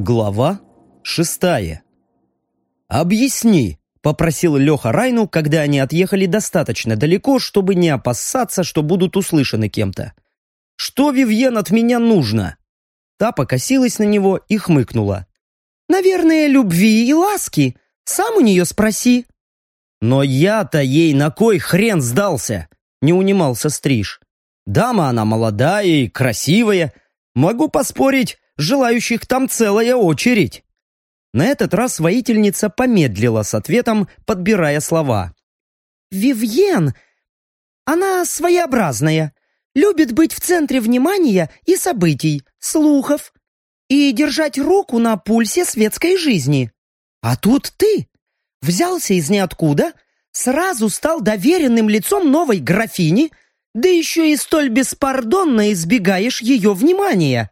Глава 6. «Объясни», — попросил Леха Райну, когда они отъехали достаточно далеко, чтобы не опасаться, что будут услышаны кем-то. «Что, Вивьен, от меня нужно?» Та покосилась на него и хмыкнула. «Наверное, любви и ласки. Сам у нее спроси». «Но я-то ей на кой хрен сдался?» — не унимался Стриж. «Дама она молодая и красивая. Могу поспорить, желающих там целая очередь». На этот раз воительница помедлила с ответом, подбирая слова. «Вивьен, она своеобразная, любит быть в центре внимания и событий, слухов, и держать руку на пульсе светской жизни. А тут ты взялся из ниоткуда, сразу стал доверенным лицом новой графини, да еще и столь беспардонно избегаешь ее внимания».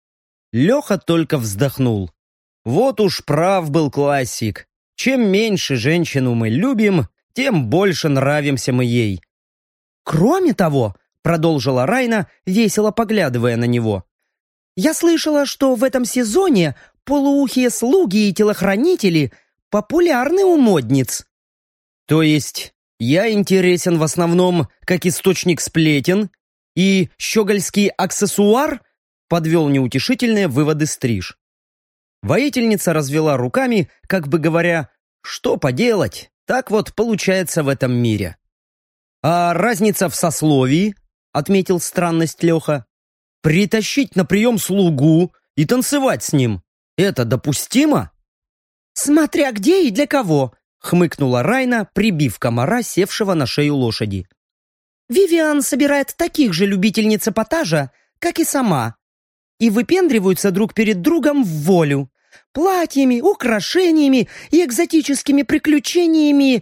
Леха только вздохнул. Вот уж прав был классик. Чем меньше женщину мы любим, тем больше нравимся мы ей. «Кроме того», — продолжила Райна, весело поглядывая на него, «я слышала, что в этом сезоне полуухие слуги и телохранители популярны у модниц». То есть я интересен в основном как источник сплетен и щегольский аксессуар? Подвел неутешительные выводы Стриж. Воительница развела руками, как бы говоря, что поделать, так вот получается в этом мире. «А разница в сословии?» — отметил странность Леха. «Притащить на прием слугу и танцевать с ним — это допустимо?» «Смотря где и для кого», — хмыкнула Райна, прибив комара, севшего на шею лошади. «Вивиан собирает таких же любительниц эпатажа, как и сама, и выпендриваются друг перед другом в волю, платьями, украшениями и экзотическими приключениями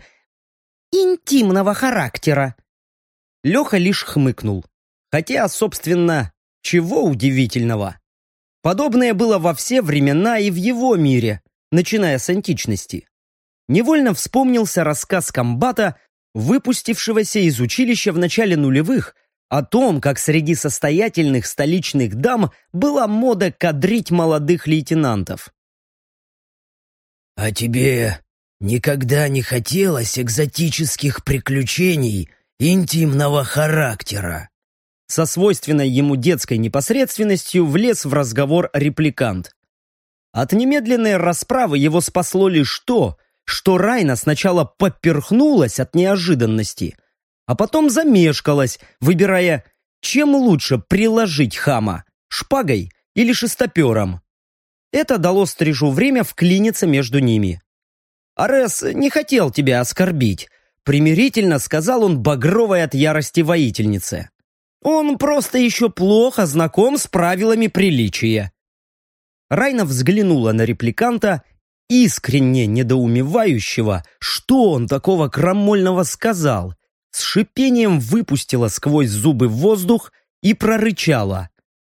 интимного характера». Леха лишь хмыкнул. Хотя, собственно, чего удивительного? Подобное было во все времена и в его мире, начиная с античности. Невольно вспомнился рассказ комбата, выпустившегося из училища в начале нулевых, о том, как среди состоятельных столичных дам была мода кадрить молодых лейтенантов. «А тебе никогда не хотелось экзотических приключений интимного характера?» Со свойственной ему детской непосредственностью влез в разговор репликант. От немедленной расправы его спасло лишь то, что Райна сначала поперхнулась от неожиданности, а потом замешкалась, выбирая, чем лучше приложить хама – шпагой или шестопером. Это дало Стрижу время вклиниться между ними. «Арес не хотел тебя оскорбить», – примирительно сказал он багровой от ярости воительнице. «Он просто еще плохо знаком с правилами приличия». Райна взглянула на репликанта, искренне недоумевающего, что он такого крамольного сказал, с шипением выпустила сквозь зубы воздух и прорычала.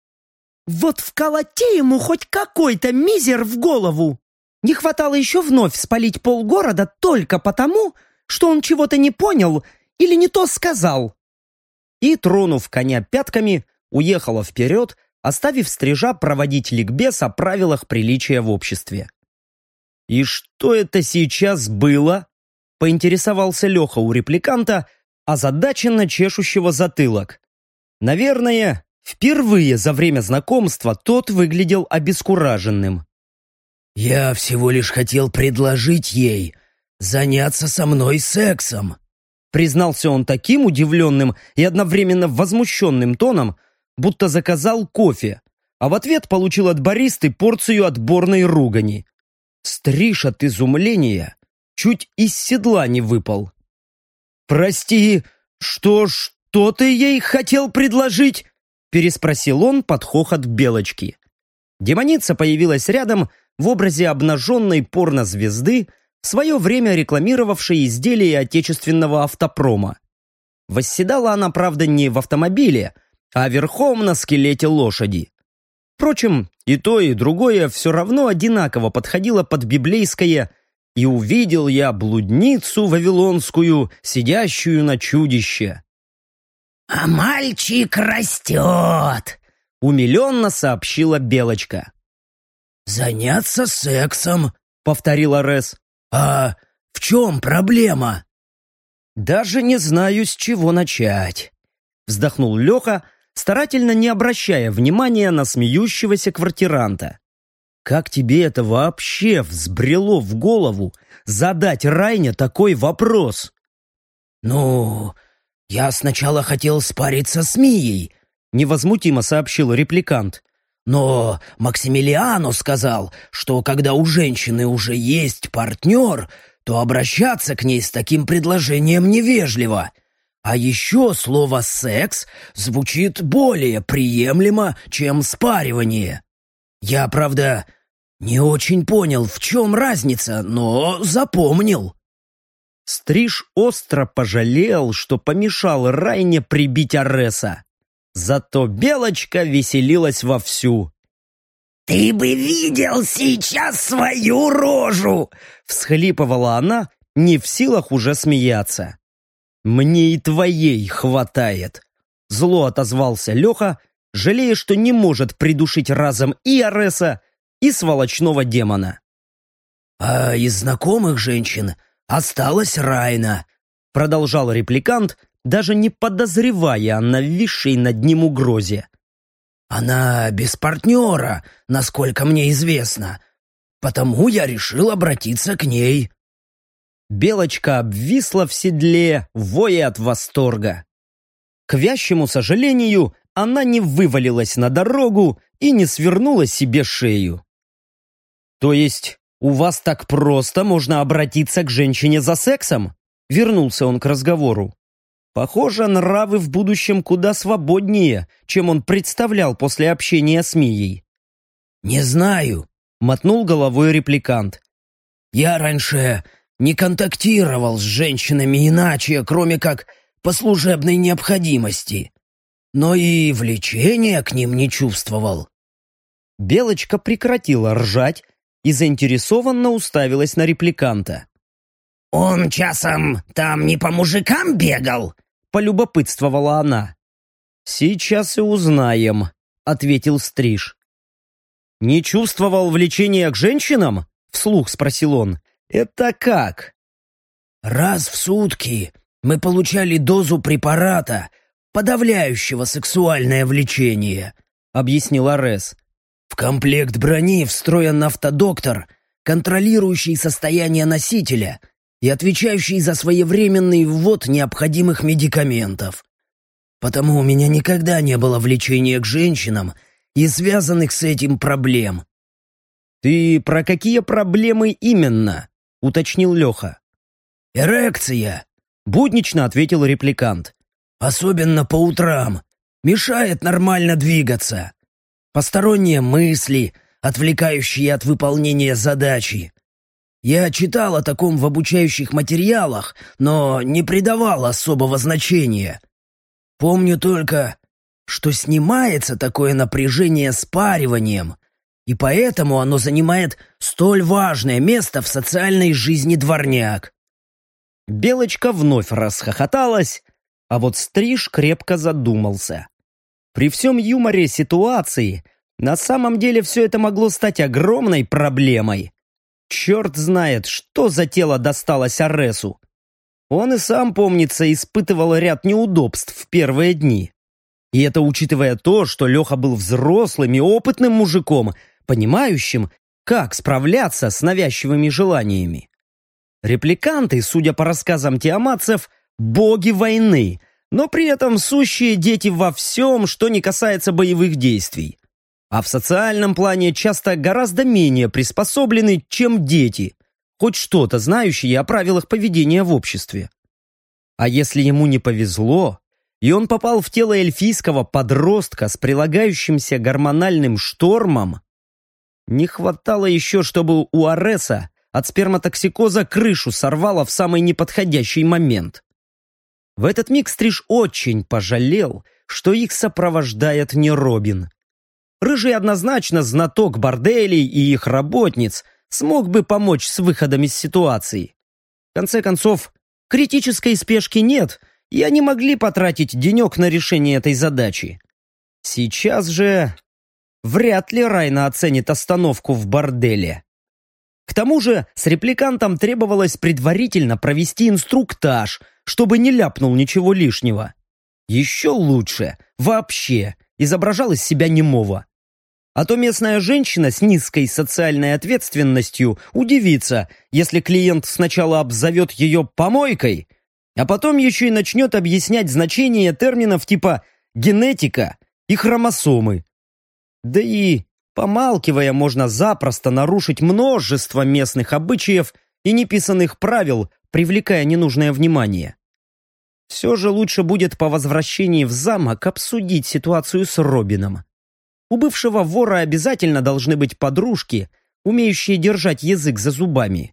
«Вот вколоти ему хоть какой-то мизер в голову! Не хватало еще вновь спалить полгорода только потому, что он чего-то не понял или не то сказал». И, тронув коня пятками, уехала вперед, оставив Стрижа проводить ликбез о правилах приличия в обществе. «И что это сейчас было?» — поинтересовался Леха у репликанта, озадаченно чешущего затылок. Наверное, впервые за время знакомства тот выглядел обескураженным. «Я всего лишь хотел предложить ей заняться со мной сексом», признался он таким удивленным и одновременно возмущенным тоном, будто заказал кофе, а в ответ получил от баристы порцию отборной ругани. Стриж от изумления чуть из седла не выпал. «Прости, что ты ей хотел предложить?» переспросил он под хохот Белочки. Демоница появилась рядом в образе обнаженной порнозвезды, в свое время рекламировавшей изделия отечественного автопрома. Восседала она, правда, не в автомобиле, а верхом на скелете лошади. Впрочем, и то, и другое все равно одинаково подходило под библейское «И увидел я блудницу вавилонскую, сидящую на чудище». «А мальчик растет», — умиленно сообщила Белочка. «Заняться сексом», — повторил Арес. «А в чем проблема?» «Даже не знаю, с чего начать», — вздохнул Леха, старательно не обращая внимания на смеющегося квартиранта. «Как тебе это вообще взбрело в голову задать Райне такой вопрос?» «Ну, я сначала хотел спариться с Мией», — невозмутимо сообщил репликант. «Но Максимилиано сказал, что когда у женщины уже есть партнер, то обращаться к ней с таким предложением невежливо. А еще слово «секс» звучит более приемлемо, чем спаривание. Я, правда, не очень понял, в чем разница, но запомнил». Стриж остро пожалел, что помешал Райне прибить Ареса. Зато Белочка веселилась вовсю. «Ты бы видел сейчас свою рожу!» — всхлипывала она, не в силах уже смеяться. «Мне и твоей хватает!» — зло отозвался Леха, жалея, что не может придушить разом и Ареса, и сволочного демона. «А из знакомых женщин осталась Райна», — продолжал репликант, даже не подозревая о нависшей над ним угрозе. «Она без партнера, насколько мне известно, потому я решил обратиться к ней». Белочка обвисла в седле, воя от восторга. К вящему сожалению, она не вывалилась на дорогу и не свернула себе шею. «То есть у вас так просто можно обратиться к женщине за сексом?» Вернулся он к разговору. Похоже, нравы в будущем куда свободнее, чем он представлял после общения с Мией. «Не знаю», — мотнул головой репликант. «Я раньше не контактировал с женщинами иначе, кроме как по служебной необходимости, но и влечения к ним не чувствовал». Белочка прекратила ржать и заинтересованно уставилась на репликанта. «Он часом там не по мужикам бегал?» — полюбопытствовала она. «Сейчас и узнаем», — ответил Стриж. «Не чувствовал влечения к женщинам?» — вслух спросил он. «Это как?» «Раз в сутки мы получали дозу препарата, подавляющего сексуальное влечение», — объяснил Арес. «В комплект брони встроен автодоктор, контролирующий состояние носителя и отвечающий за своевременный ввод необходимых медикаментов. Потому у меня никогда не было влечения к женщинам и связанных с этим проблем». «Ты про какие проблемы именно?» — уточнил Леха. «Эрекция», — буднично ответил репликант. «Особенно по утрам. Мешает нормально двигаться. Посторонние мысли, отвлекающие от выполнения задачи. Я читал о таком в обучающих материалах, но не придавал особого значения. Помню только, что снимается такое напряжение спариванием, и поэтому оно занимает столь важное место в социальной жизни дворняг». Белочка вновь расхохоталась, а вот Стриж крепко задумался. При всем юморе ситуации на самом деле все это могло стать огромной проблемой. Черт знает, что за тело досталось Аресу. Он и сам, помнится, испытывал ряд неудобств в первые дни. И это учитывая то, что Леха был взрослым и опытным мужиком, понимающим, как справляться с навязчивыми желаниями. Репликанты, судя по рассказам тиаматцев, боги войны, но при этом сущие дети во всем, что не касается боевых действий. А в социальном плане часто гораздо менее приспособлены, чем дети, хоть что-то знающие о правилах поведения в обществе. А если ему не повезло, и он попал в тело эльфийского подростка с прилагающимся гормональным штормом, не хватало еще, чтобы у Ареса от сперматоксикоза крышу сорвало в самый неподходящий момент. В этот миг Стриж очень пожалел, что их сопровождает не Робин. Рыжий однозначно знаток борделей и их работниц, смог бы помочь с выходом из ситуации. В конце концов, критической спешки нет, и они могли потратить денек на решение этой задачи. Сейчас же... вряд ли Райна оценит остановку в борделе. К тому же с репликантом требовалось предварительно провести инструктаж, чтобы не ляпнул ничего лишнего. Еще лучше вообще изображал из себя немого. А то местная женщина с низкой социальной ответственностью удивится, если клиент сначала обзовет ее помойкой, а потом еще и начнет объяснять значение терминов типа генетика и хромосомы. Да и, помалкивая, можно запросто нарушить множество местных обычаев и неписанных правил, привлекая ненужное внимание. Все же лучше будет по возвращении в замок обсудить ситуацию с Робином. У бывшего вора обязательно должны быть подружки, умеющие держать язык за зубами.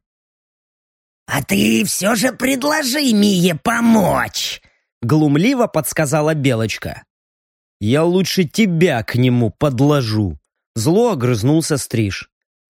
«А ты все же предложи Мие помочь!» Глумливо подсказала Белочка. «Я лучше тебя к нему подложу!» Зло огрызнулся Стриж.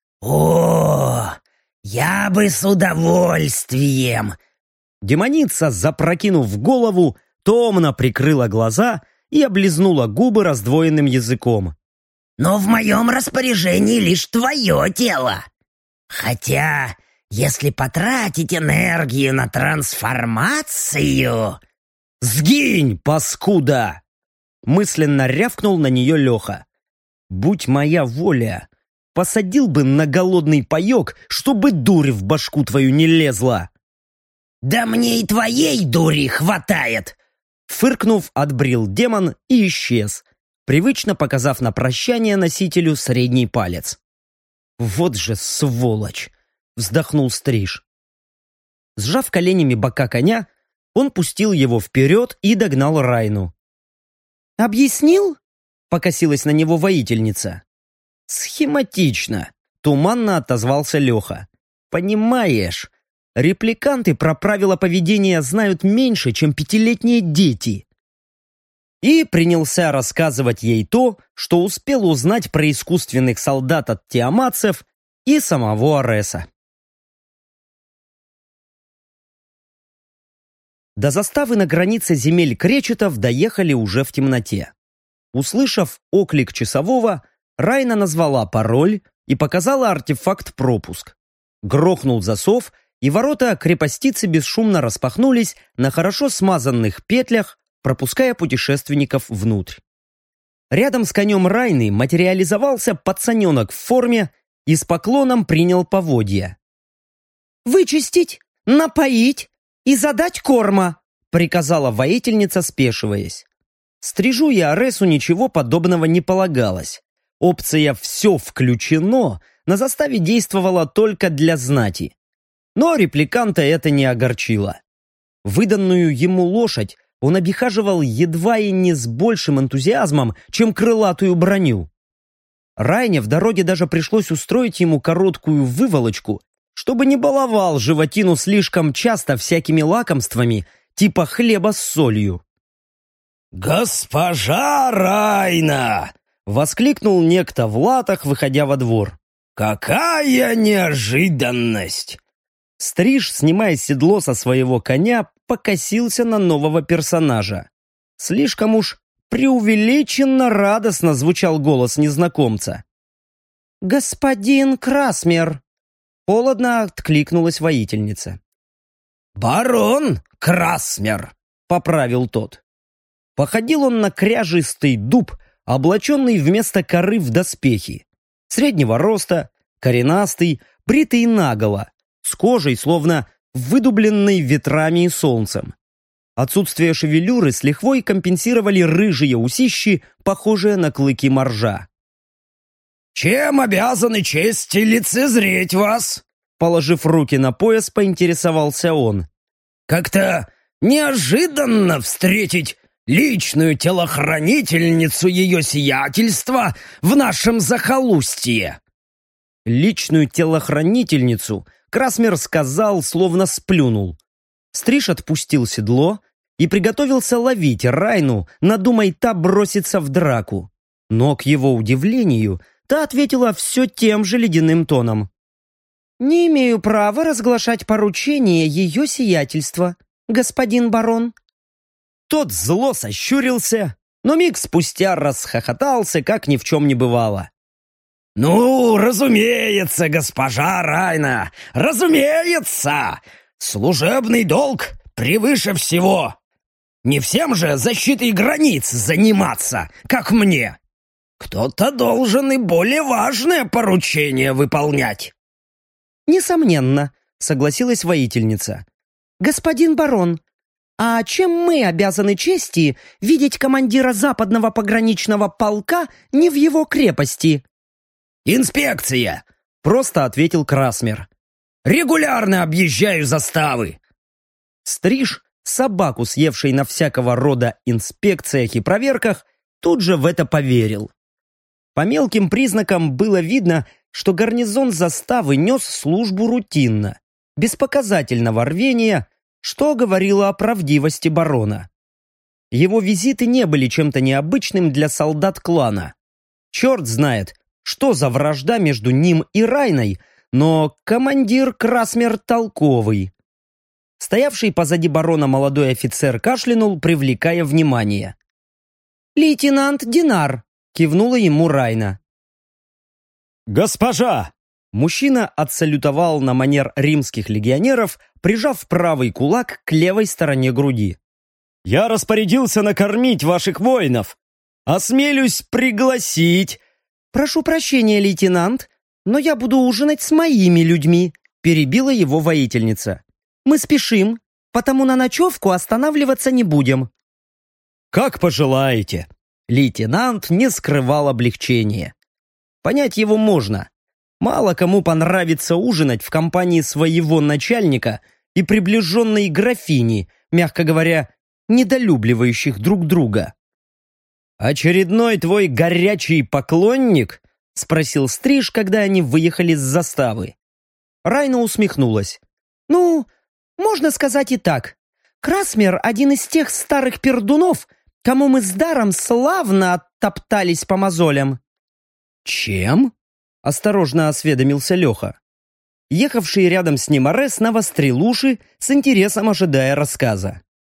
«О, я бы с удовольствием!» Демоница, запрокинув голову, томно прикрыла глаза и облизнула губы раздвоенным языком. «Но в моем распоряжении лишь твое тело. Хотя, если потратить энергию на трансформацию...» «Сгинь, паскуда!» Мысленно рявкнул на нее Леха. «Будь моя воля, посадил бы на голодный паек, чтобы дурь в башку твою не лезла!» «Да мне и твоей дури хватает!» Фыркнув, отбрил демон и исчез, привычно показав на прощание носителю средний палец. «Вот же сволочь!» — вздохнул Стриж. Сжав коленями бока коня, он пустил его вперед и догнал Райну. «Объяснил?» — покосилась на него воительница. «Схематично», — туманно отозвался Леха. «Понимаешь, репликанты про правила поведения знают меньше, чем 5-летние дети». И принялся рассказывать ей то, что успел узнать про искусственных солдат от тиаматцев и самого Ареса. До заставы на границе земель кречетов доехали уже в темноте. Услышав оклик часового, Райна назвала пароль и показала артефакт-пропуск. Грохнул засов, и ворота крепостицы бесшумно распахнулись на хорошо смазанных петлях, пропуская путешественников внутрь. Рядом с конем Райны материализовался пацаненок в форме и с поклоном принял поводья. «Вычистить, напоить и задать корма», приказала воительница, спешиваясь. Стрижу и Аресу ничего подобного не полагалось. Опция «все включено» на заставе действовала только для знати. Но репликанта это не огорчило. Выданную ему лошадь он обихаживал едва и не с большим энтузиазмом, чем крылатую броню. Райне в дороге даже пришлось устроить ему короткую выволочку, чтобы не баловал животину слишком часто всякими лакомствами, типа хлеба с солью. «Госпожа Райна!» — воскликнул некто в латах, выходя во двор. «Какая неожиданность!» Стриж, снимая седло со своего коня, покосился на нового персонажа. Слишком уж преувеличенно радостно звучал голос незнакомца. «Господин Красмер!» — холодно откликнулась воительница. «Барон Красмер!» — поправил тот. Походил он на кряжистый дуб, облаченный вместо коры в доспехи. Среднего роста, коренастый, бритый наголо, с кожей, словно выдубленной ветрами и солнцем. Отсутствие шевелюры с лихвой компенсировали рыжие усищи, похожие на клыки моржа. «Чем обязаны чести лицезреть вас?» Положив руки на пояс, поинтересовался он. «Как-то неожиданно встретить личную телохранительницу ее сиятельства в нашем захолустье». Личную телохранительницу Красмер сказал, словно сплюнул. Стриж отпустил седло и приготовился ловить Райну, надумай та броситься в драку. Но, к его удивлению, та ответила все тем же ледяным тоном. «Не имею права разглашать поручение ее сиятельства, господин барон». Тот зло сощурился, но миг спустя расхохотался, как ни в чем не бывало. «Ну, разумеется, госпожа Райна, разумеется! Служебный долг превыше всего! Не всем же защитой границ заниматься, как мне! Кто-то должен и более важное поручение выполнять!» «Несомненно», — согласилась воительница. «Господин барон, а чем мы обязаны чести видеть командира западного пограничного полка не в его крепости?» «Инспекция!» — просто ответил Красмер. «Регулярно объезжаю заставы!» Стриж, собаку съевший на всякого рода инспекциях и проверках, тут же в это поверил. По мелким признакам было видно, что гарнизон заставы нес службу рутинно, без показательного рвения, что говорило о правдивости барона. Его визиты не были чем-то необычным для солдат клана. Черт знает, что за вражда между ним и Райной, но командир Красмер толковый. Стоявший позади барона молодой офицер кашлянул, привлекая внимание. «Лейтенант Динар», — кивнула ему Райна. «Госпожа!» Мужчина отсалютовал на манер римских легионеров, прижав правый кулак к левой стороне груди. «Я распорядился накормить ваших воинов. Осмелюсь пригласить...» «Прошу прощения, лейтенант, но я буду ужинать с моими людьми», — перебила его воительница. «Мы спешим, потому на ночевку останавливаться не будем». «Как пожелаете». Лейтенант не скрывал облегчения. Понять его можно. Мало кому понравится ужинать в компании своего начальника и приближенной графини, мягко говоря, недолюбливающих друг друга. «Очередной твой горячий поклонник?» — спросил Стриж, когда они выехали с заставы. Райна усмехнулась. «Ну, можно сказать и так. Красмер — один из тех старых пердунов, кому мы с даром славно оттоптались по мозолям». «Чем?» — осторожно осведомился Леха. Ехавший рядом с ним Арес навострил уши, с интересом ожидая рассказа.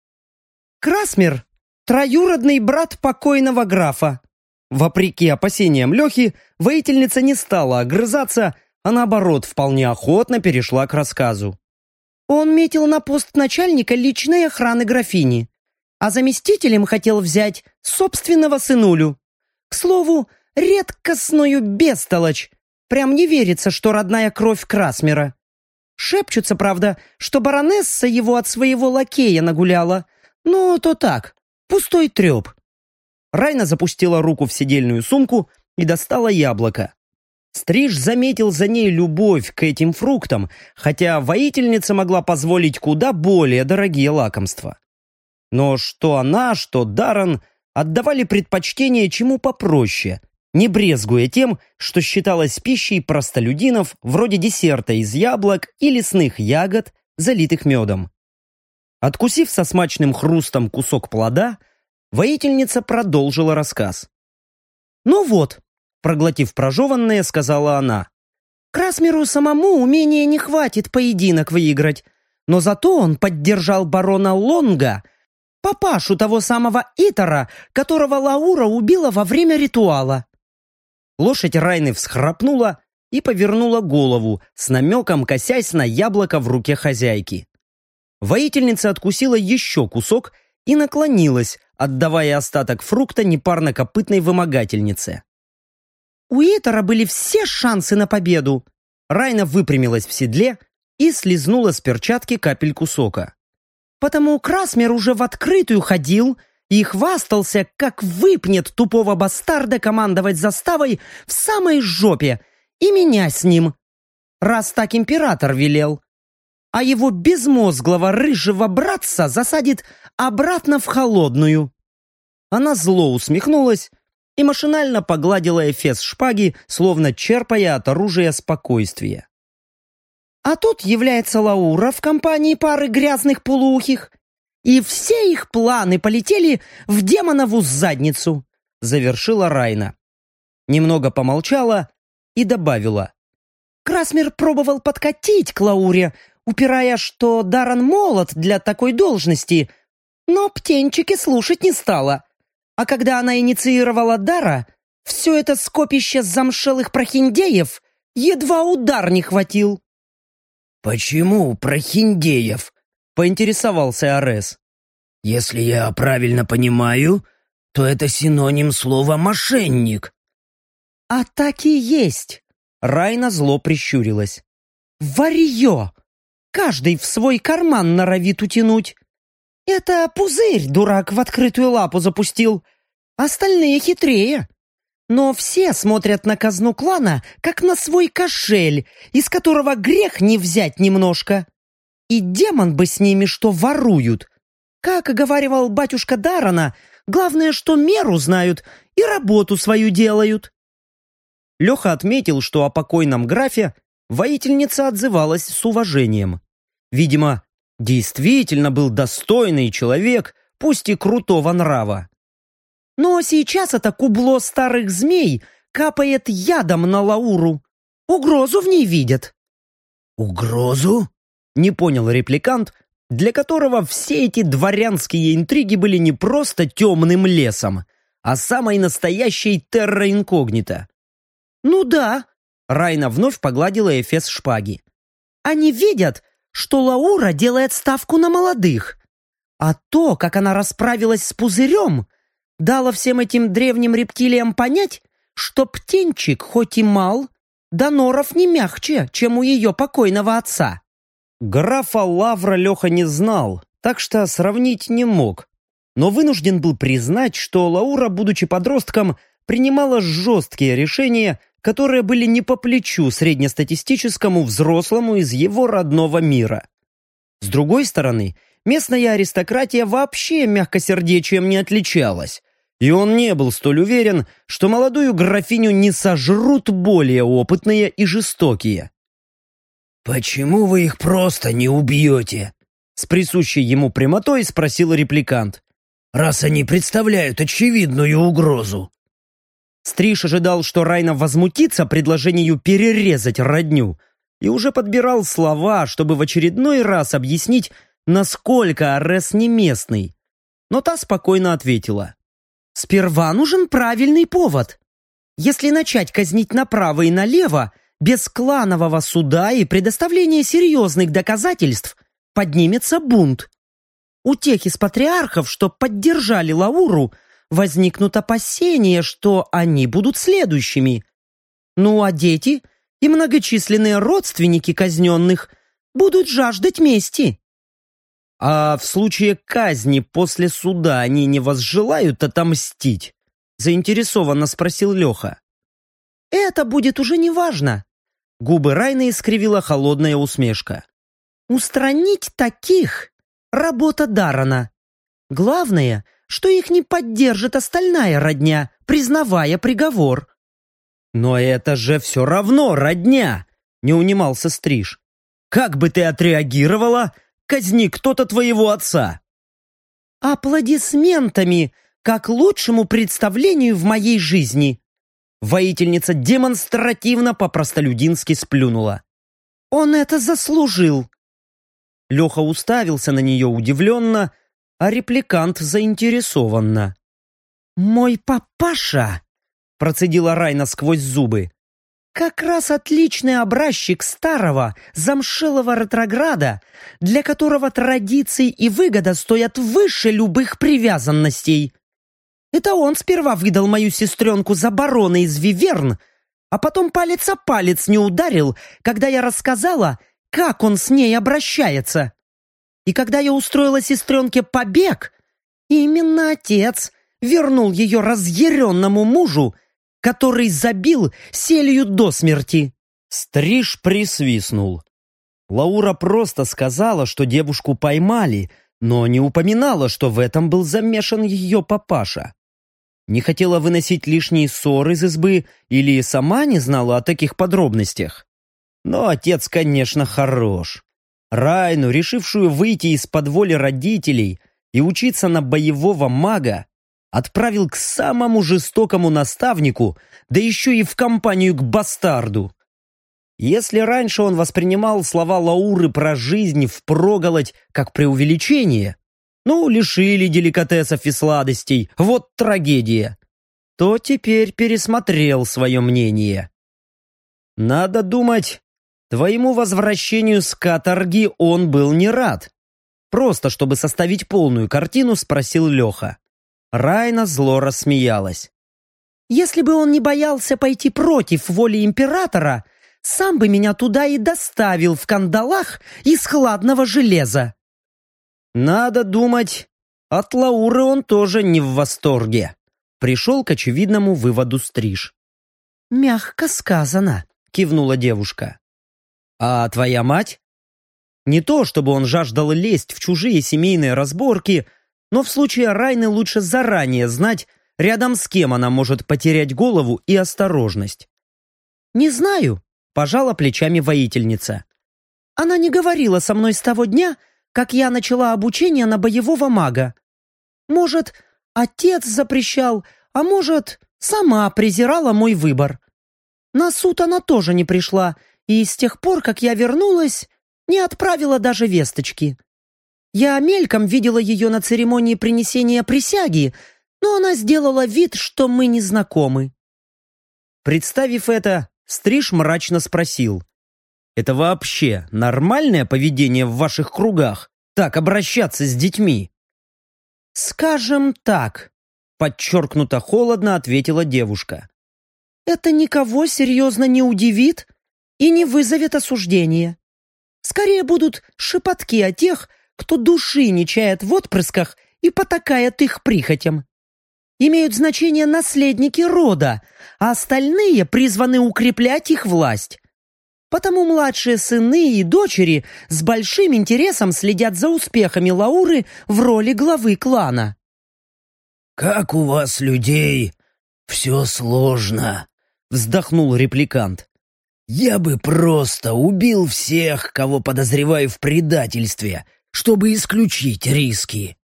«Красмер — троюродный брат покойного графа». Вопреки опасениям Лехи, воительница не стала огрызаться, а наоборот, вполне охотно перешла к рассказу. Он метил на пост начальника личной охраны графини, а заместителем хотел взять собственного сынулю. К слову, редкостную бестолочь. Прям не верится, что родная кровь Красмера. Шепчутся, правда, что баронесса его от своего лакея нагуляла. Но то так, пустой треп. Райна запустила руку в седельную сумку и достала яблоко. Стриж заметил за ней любовь к этим фруктам, хотя воительница могла позволить куда более дорогие лакомства. Но что она, что Даррен отдавали предпочтение чему попроще, не брезгуя тем, что считалось пищей простолюдинов вроде десерта из яблок и лесных ягод, залитых медом. Откусив со смачным хрустом кусок плода, воительница продолжила рассказ. «Ну вот», — проглотив прожеванное, сказала она, «Красмеру самому умения не хватит поединок выиграть, но зато он поддержал барона Лонга, папашу того самого Итара, которого Лаура убила во время ритуала». Лошадь Райны всхрапнула и повернула голову, с намеком косясь на яблоко в руке хозяйки. Воительница откусила еще кусок и наклонилась, отдавая остаток фрукта непарнокопытной вымогательнице. У Итара были все шансы на победу. Райна выпрямилась в седле и слизнула с перчатки капельку сока. Потому Красмер уже в открытую ходил и хвастался, как выпнет тупого бастарда командовать заставой в самой жопе, и меня с ним. Раз так император велел. А его безмозглого рыжего братца засадит обратно в холодную. Она зло усмехнулась и машинально погладила эфес шпаги, словно черпая от оружия спокойствие. А тут является Лаура в компании пары грязных полуухих, и все их планы полетели в демонову задницу, завершила Райна. Немного помолчала и добавила. Красмер пробовал подкатить к Лауре, упирая, что Даррен молод для такой должности, но птенчики слушать не стала. А когда она инициировала Дара, все это скопище замшелых прохиндеев едва удар не хватил. «Почему прохиндеев?» — поинтересовался Арес. «Если я правильно понимаю, то это синоним слова «мошенник». А так и есть. Райна зло прищурилась. Варьё! Каждый в свой карман норовит утянуть. Это пузырь, дурак, в открытую лапу запустил. Остальные хитрее. Но все смотрят на казну клана, как на свой кошель, из которого грех не взять немножко. И демон бы с ними, что воруют. Как говаривал батюшка Дарана, главное, что меру знают и работу свою делают. Леха отметил, что о покойном графе воительница отзывалась с уважением. Видимо, действительно был достойный человек, пусть и крутого нрава. Но сейчас это кубло старых змей капает ядом на Лауру. Угрозу в ней видят. «Угрозу?» — не понял репликант, для которого все эти дворянские интриги были не просто темным лесом, а самой настоящей терра инкогнито. Ну да, Райна вновь погладила эфес шпаги. они видят, что Лаура делает ставку на молодых. А то, как она расправилась с пузырем, дало всем этим древним рептилиям понять, что птенчик хоть и мал, да норов не мягче, чем у ее покойного отца. Графа Лавра Леха не знал, так что сравнить не мог. Но вынужден был признать, что Лаура, будучи подростком, принимала жесткие решения, которые были не по плечу среднестатистическому взрослому из его родного мира. С другой стороны, местная аристократия вообще мягкосердечием не отличалась, и он не был столь уверен, что молодую графиню не сожрут более опытные и жестокие. «Почему вы их просто не убьете?» С присущей ему прямотой спросил репликант. «Раз они представляют очевидную угрозу». Стриж ожидал, что Райна возмутится предложению перерезать родню, и уже подбирал слова, чтобы в очередной раз объяснить, насколько Арес не местный. Но та спокойно ответила. Сперва нужен правильный повод. Если начать казнить направо и налево, без кланового суда и предоставления серьезных доказательств, поднимется бунт. У тех из патриархов, что поддержали Лауру, возникнут опасения, что они будут следующими. Ну а дети и многочисленные родственники казненных будут жаждать мести. А в случае казни после суда они не возжелают отомстить? Заинтересованно спросил Леха. Это будет уже неважно. Губы Райны искривила холодная усмешка. Устранить таких — работа Дарана. Главное, что их не поддержит остальная родня, признавая приговор. «Но это же все равно родня!» — не унимался Стриж. «Как бы ты отреагировала, казни кто-то твоего отца?» Аплодисментами, как лучшему представлению в моей жизни. Воительница демонстративно по-простолюдински сплюнула. Он это заслужил. Леха уставился на нее удивленно, а репликант заинтересованно. «Мой папаша», — процедила Райна сквозь зубы, «как раз отличный образчик старого, замшелого ретрограда, для которого традиции и выгода стоят выше любых привязанностей. Это он сперва выдал мою сестренку за барона из Виверн, а потом палец о палец не ударил, когда я рассказала, как он с ней обращается. И когда я устроила сестренке побег, именно отец вернул ее разъяренному мужу, который забил селью до смерти». Стриж присвистнул. Лаура просто сказала, что девушку поймали, но не упоминала, что в этом был замешан ее папаша. Не хотела выносить лишние ссоры из избы или сама не знала о таких подробностях. Но отец, конечно, хорош. Райну, решившую выйти из-под воли родителей и учиться на боевого мага, отправил к самому жестокому наставнику, да еще и в компанию к бастарду. Если раньше он воспринимал слова Лауры про жизнь впроголодь как преувеличение, Ну, лишили деликатесов и сладостей, вот трагедия. То теперь пересмотрел свое мнение. Надо думать, твоему возвращению с каторги он был не рад. Просто, чтобы составить полную картину, спросил Леха. Райна зло рассмеялась. Если бы он не боялся пойти против воли императора, сам бы меня туда и доставил в кандалах из хладного железа. Надо думать, от Лауры он тоже не в восторге. Пришел к очевидному выводу Стриж. «Мягко сказано», — кивнула девушка. «А твоя мать?» Не то, чтобы он жаждал лезть в чужие семейные разборки, но в случае Райны лучше заранее знать, рядом с кем она может потерять голову и осторожность. «Не знаю», — пожала плечами воительница. «Она не говорила со мной с того дня, как я начала обучение на боевого мага. Может, отец запрещал, а может, сама презирала мой выбор. На суд она тоже не пришла, и с тех пор, как я вернулась, не отправила даже весточки. Я мельком видела ее на церемонии принесения присяги, но она сделала вид, что мы не знакомы». Представив это, Стриж мрачно спросил. «Это вообще нормальное поведение в ваших кругах? Так обращаться с детьми?» «Скажем так», — подчеркнуто холодно ответила девушка. «это никого серьезно не удивит и не вызовет осуждения. Скорее будут шепотки о тех, кто души не чает в отпрысках и потакает их прихотям. Имеют значение наследники рода, а остальные призваны укреплять их власть. Потому младшие сыны и дочери с большим интересом следят за успехами Лауры в роли главы клана». «Как у вас, людей, все сложно», — вздохнул репликант. «Я бы просто убил всех, кого подозреваю в предательстве, чтобы исключить риски».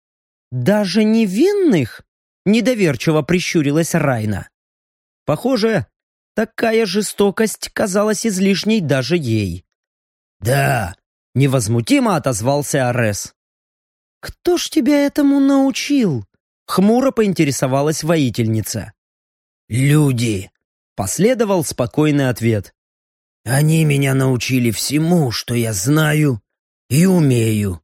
«Даже невинных?» — недоверчиво прищурилась Райна. Похоже, такая жестокость казалась излишней даже ей. «Да», — невозмутимо отозвался Арес. «Кто ж тебя этому научил?» — хмуро поинтересовалась воительница. «Люди», — последовал спокойный ответ. «Они меня научили всему, что я знаю и умею».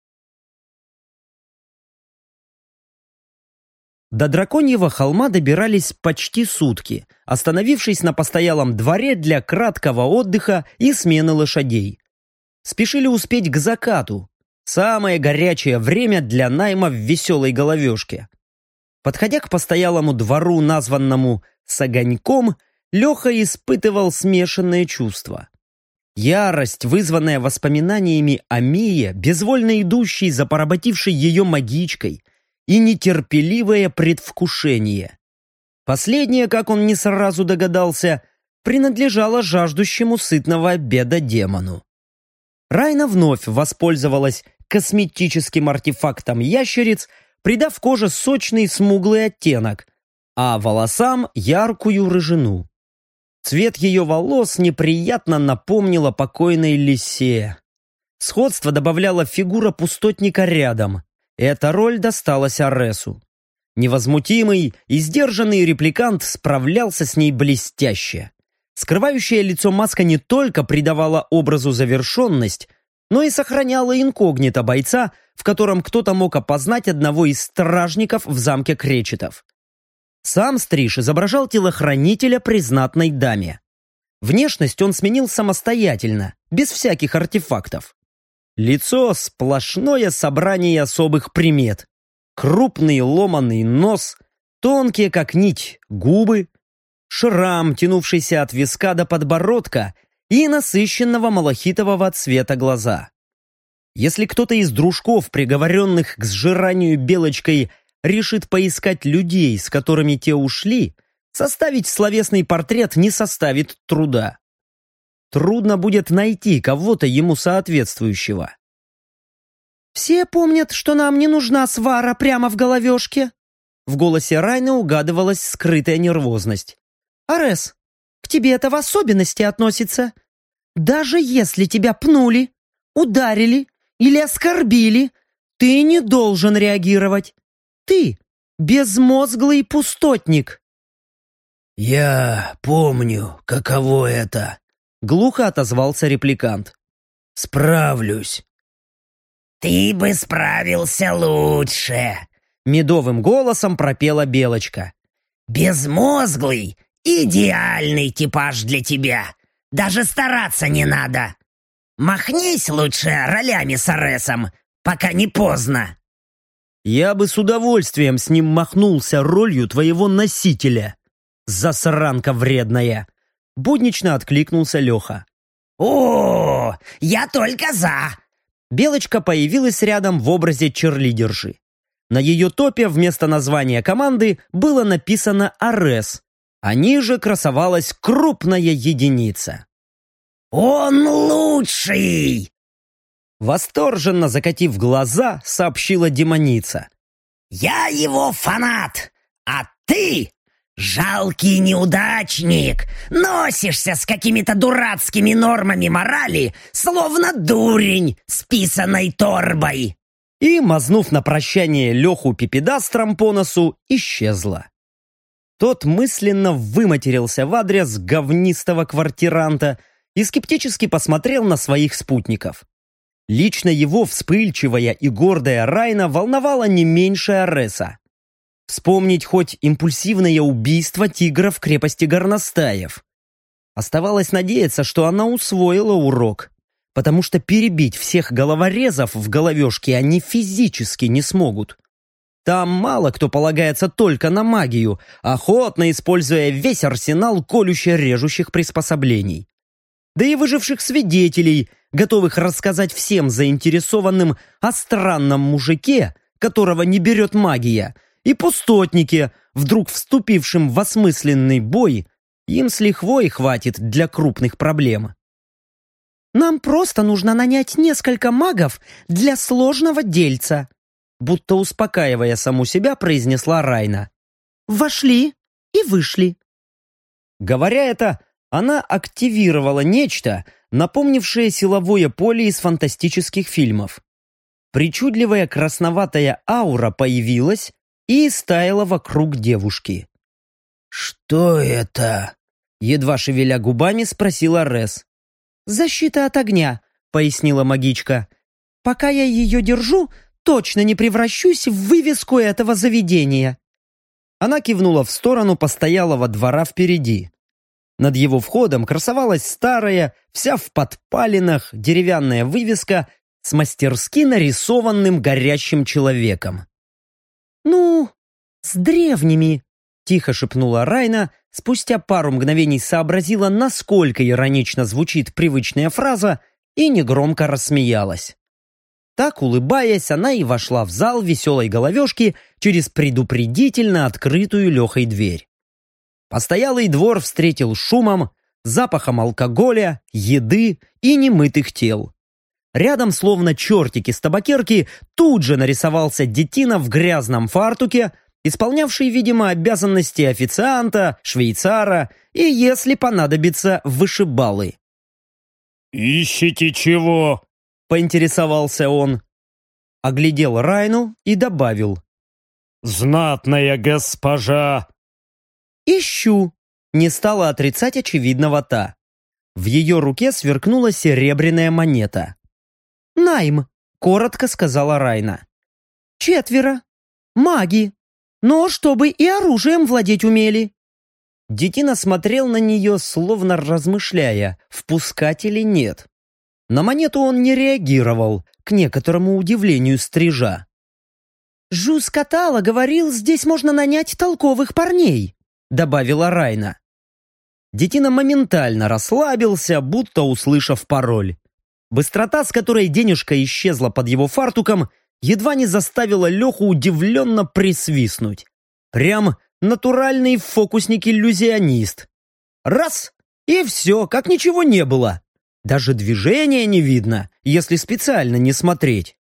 До Драконьего холма добирались почти сутки, остановившись на постоялом дворе для краткого отдыха и смены лошадей. Спешили успеть к закату, самое горячее время для найма в веселой головешке. Подходя к постоялому двору, названному «С огоньком», Леха испытывал смешанные чувства. Ярость, вызванная воспоминаниями о Мие, безвольно идущей за поработившей ее магичкой, и нетерпеливое предвкушение. Последнее, как он не сразу догадался, принадлежало жаждущему сытного обеда демону. Райна вновь воспользовалась косметическим артефактом ящериц, придав коже сочный смуглый оттенок, а волосам яркую рыжину. Цвет ее волос неприятно напомнил о покойной лисе. Сходство добавляла фигура пустотника рядом. Эта роль досталась Аресу. Невозмутимый и сдержанный репликант справлялся с ней блестяще. Скрывающее лицо маска не только придавала образу завершенность, но и сохраняла инкогнито бойца, в котором кто-то мог опознать одного из стражников в замке Кречетов. Сам Стриж изображал телохранителя при знатной даме. Внешность он сменил самостоятельно, без всяких артефактов. Лицо — сплошное собрание особых примет. Крупный ломаный нос, тонкие как нить губы, шрам, тянувшийся от виска до подбородка, и насыщенного малахитового цвета глаза. Если кто-то из дружков, приговоренных к сжиранию белочкой, решит поискать людей, с которыми те ушли, составить словесный портрет не составит труда. Трудно будет найти кого-то ему соответствующего. «Все помнят, что нам не нужна свара прямо в головешке?» В голосе Райны угадывалась скрытая нервозность. «Арес, к тебе это в особенности относится. Даже если тебя пнули, ударили или оскорбили, Ты не должен реагировать. Ты безмозглый пустотник. «Я помню, каково это», — глухо отозвался репликант. «Справлюсь». «Ты бы справился лучше», — медовым голосом пропела Белочка. «Безмозглый — идеальный типаж для тебя. Даже стараться не надо. Махнись лучше ролями с Аресом, пока не поздно». «Я бы с удовольствием с ним махнулся ролью твоего носителя. Засранка вредная!» Буднично откликнулся Леха. «О, я только за!» Белочка появилась рядом в образе черлидерши. На ее топе вместо названия команды было написано «Арес», а ниже красовалась крупная единица. «Он лучший!» Восторженно закатив глаза, сообщила демоница. «Я его фанат, а ты жалкий неудачник, носишься с какими-то дурацкими нормами морали, словно дурень с писаной торбой». И, мазнув на прощание Леху пипедастром по носу, исчезла. Тот мысленно выматерился в адрес говнистого квартиранта и скептически посмотрел на своих спутников. Лично его вспыльчивая и гордая Райна волновала не меньше Ареса. Вспомнить хоть импульсивное убийство тигра в крепости Горностаев. Оставалось надеяться, что она усвоила урок, потому что перебить всех головорезов в головешке они физически не смогут. Там мало кто полагается только на магию, охотно используя весь арсенал колюще-режущих приспособлений. Да и выживших свидетелей, готовых рассказать всем заинтересованным о странном мужике, которого не берет магия, и пустотнике, вдруг вступившим в осмысленный бой, им с лихвой хватит для крупных проблем. «Нам просто нужно нанять несколько магов для сложного дельца», будто успокаивая саму себя, произнесла Райна. «Вошли и вышли». Говоря это, она активировала нечто, напомнившее силовое поле из фантастических фильмов. Причудливая красноватая аура появилась и стаяла вокруг девушки. «Что это?» — едва шевеля губами спросила Рес. «Защита от огня», — пояснила магичка. «Пока я ее держу, точно не превращусь в вывеску этого заведения». Она кивнула в сторону постоялого двора впереди. Над его входом красовалась старая, вся в подпалинах, деревянная вывеска с мастерски нарисованным горящим человеком. «Ну, с древними», — тихо шепнула Райна, спустя пару мгновений сообразила, насколько иронично звучит привычная фраза, и негромко рассмеялась. Так, улыбаясь, она и вошла в зал веселой головешки через предупредительно открытую Лехой дверь. Постоялый двор встретил шумом, запахом алкоголя, еды и немытых тел. Рядом, словно чертики с табакерки, тут же нарисовался детина в грязном фартуке, исполнявший, видимо, обязанности официанта, швейцара и, если понадобится, вышибалы. «Ищете чего?» — поинтересовался он. Оглядел Райну и добавил. «Знатная госпожа!» «Ищу!» — не стала отрицать очевидного та. В ее руке сверкнула серебряная монета. «Найм!» — коротко сказала Райна. «4. Маги. Но чтобы и оружием владеть умели». Детина смотрел на нее, словно размышляя, впускать или нет. На монету он не реагировал, к некоторому удивлению стрижа. «Жус Катала говорил, здесь можно нанять толковых парней», — добавила Райна. Детина моментально расслабился, будто услышав пароль. Быстрота, с которой денежка исчезла под его фартуком, едва не заставила Леху удивленно присвистнуть. Прям натуральный фокусник-иллюзионист. Раз — и все, как ничего не было. Даже движения не видно, если специально не смотреть.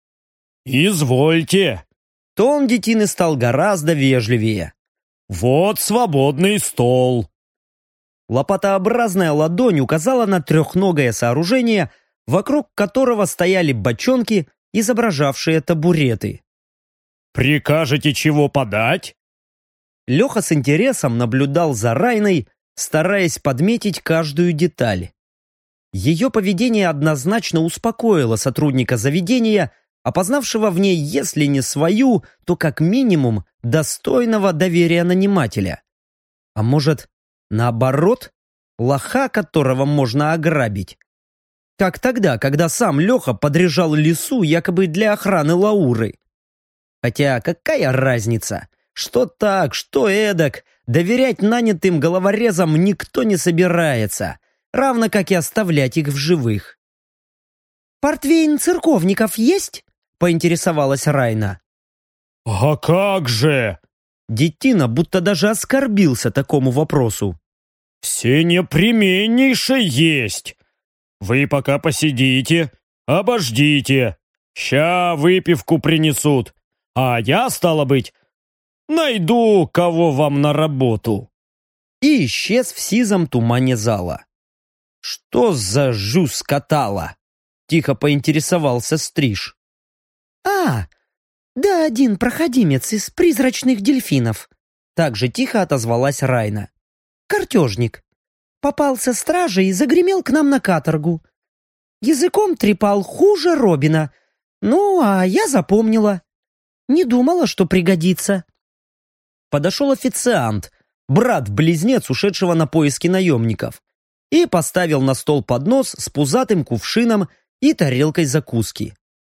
«Извольте!» Тон детины стал гораздо вежливее. «Вот свободный стол!» Лопатообразная ладонь указала на трехногое сооружение, вокруг которого стояли бочонки изображавшие табуреты. «Прикажете чего подать?» Леха с интересом наблюдал за Райной, стараясь подметить каждую деталь. Ее поведение однозначно успокоило сотрудника заведения, опознавшего в ней, если не свою, то как минимум достойного доверия нанимателя. А может, наоборот, лоха, которого можно ограбить? Как тогда, когда сам Леха подряжал лису якобы для охраны Лауры. Хотя какая разница? Что так, что эдак, доверять нанятым головорезам никто не собирается, равно как и оставлять их в живых. «Портвейн церковников есть?» — поинтересовалась Райна. «А как же!» Детина будто даже оскорбился такому вопросу. «Все непременнейше есть! Вы пока посидите, обождите, ща выпивку принесут, а я, стало быть, найду кого вам на работу». И исчез в сизом тумане зала. «Что за жуз катала?» — тихо поинтересовался Стриж. «А, да один проходимец из призрачных дельфинов», — также тихо отозвалась Райна. «Картежник. Попался страже и загремел к нам на каторгу. Языком трепал хуже Робина. Ну, а я запомнила. Не думала, что пригодится». Подошел официант, брат-близнец ушедшего на поиски наемников, и поставил на стол поднос с пузатым кувшином и тарелкой закуски.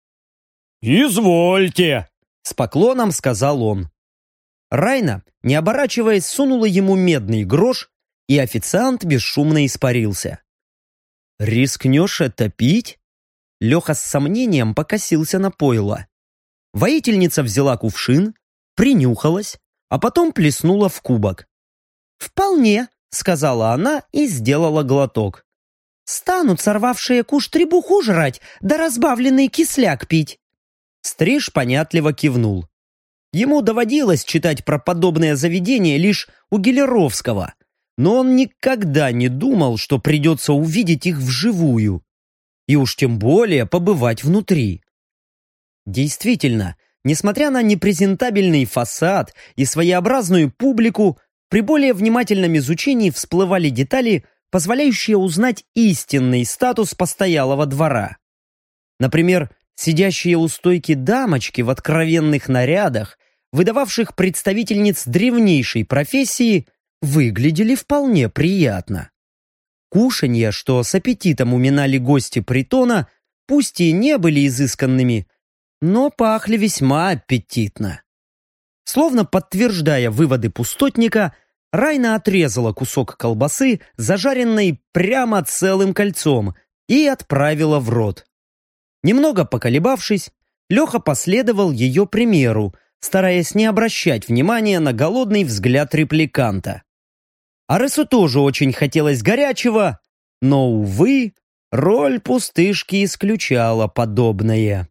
«Извольте!» — с поклоном сказал он. Райна, не оборачиваясь, сунула ему медный грош, и официант бесшумно испарился. «Рискнешь это пить?» Леха с сомнением покосился на пойло. Воительница взяла кувшин, принюхалась, а потом плеснула в кубок. «Вполне», — сказала она и сделала глоток. «Станут сорвавшие куш требуху жрать, да разбавленный кисляк пить». Стриж понятливо кивнул. Ему доводилось читать про подобное заведение лишь у Гелеровского, но он никогда не думал, что придется увидеть их вживую. И уж тем более побывать внутри. Действительно, несмотря на непрезентабельный фасад и своеобразную публику, при более внимательном изучении всплывали детали, позволяющие узнать истинный статус постоялого двора. Например, сидящие у стойки дамочки в откровенных нарядах, выдававших представительниц древнейшей профессии, выглядели вполне приятно. Кушанья, что с аппетитом уминали гости притона, пусть и не были изысканными, но пахли весьма аппетитно. Словно подтверждая выводы пустотника, Райна отрезала кусок колбасы, зажаренной прямо целым кольцом, и отправила в рот. Немного поколебавшись, Леха последовал ее примеру, стараясь не обращать внимания на голодный взгляд репликанта. Аресу тоже очень хотелось горячего, но, увы, роль пустышки исключала подобное.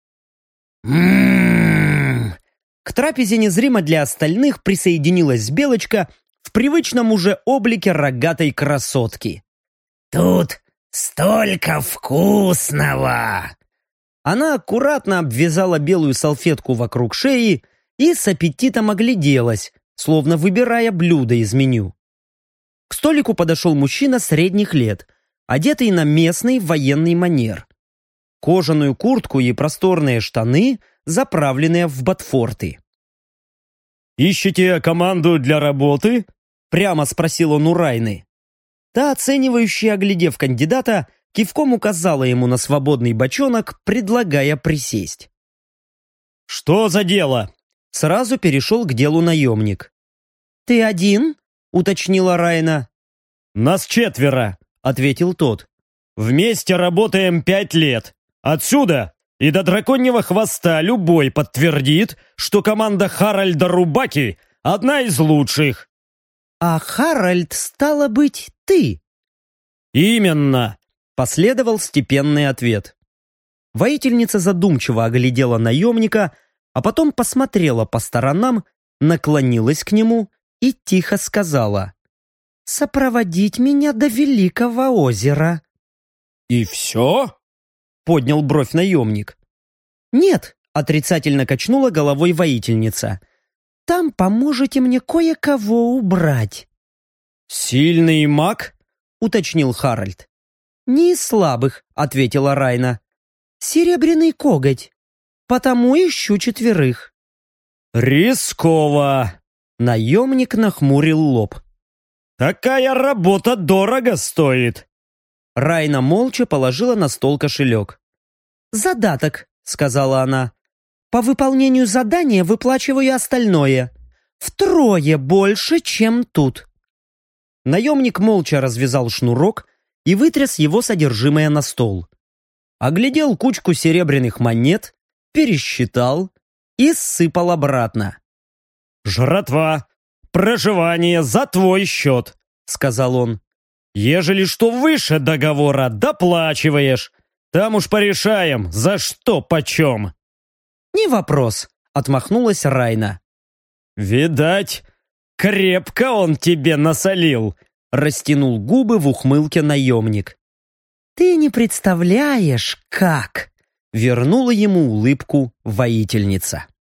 К трапезе незримо для остальных присоединилась Белочка в привычном уже облике рогатой красотки. «Тут столько вкусного!» Она аккуратно обвязала белую салфетку вокруг шеи и с аппетитом огляделась, словно выбирая блюдо из меню. К столику подошел мужчина средних лет, одетый на местный военный манер. Кожаную куртку и просторные штаны, заправленные в ботфорты. «Ищете команду для работы?» — прямо спросил он у Райны. Та, оценивающая, оглядев кандидата, кивком указала ему на свободный бочонок, предлагая присесть. «Что за дело?» Сразу перешел к делу наемник. «Ты один?» — уточнила Райна. «Нас 4», — ответил тот. «Вместе работаем 5 лет. Отсюда и до драконьего хвоста любой подтвердит, что команда Харальда Рубаки одна из лучших». «А Харальд, стало быть, ты?» «Именно», — последовал степенный ответ. Воительница задумчиво оглядела наемника, а потом посмотрела по сторонам, наклонилась к нему и тихо сказала: «Сопроводить меня до Великого озера». «И все?» — поднял бровь наемник. «Нет», — отрицательно качнула головой воительница. «Там поможете мне кое-кого убрать». «Сильный маг?» — уточнил Харальд. «Не из слабых», — ответила Райна. «Серебряный коготь. Потому ищу 4». «Рисково!» — наемник нахмурил лоб. «Такая работа дорого стоит!» Райна молча положила на стол кошелек. «Задаток», — сказала она. «По выполнению задания выплачиваю остальное. 2 больше, чем тут». Наемник молча развязал шнурок и вытряс его содержимое на стол. Оглядел кучку серебряных монет, пересчитал и ссыпал обратно. «Жратва, проживание за твой счет», — сказал он. «Ежели что выше договора, доплачиваешь. Там уж порешаем, за что почем». «Не вопрос», — отмахнулась Райна. «Видать, крепко он тебе насолил», — растянул губы в ухмылке наемник. «Ты не представляешь, как!» — вернула ему улыбку воительница.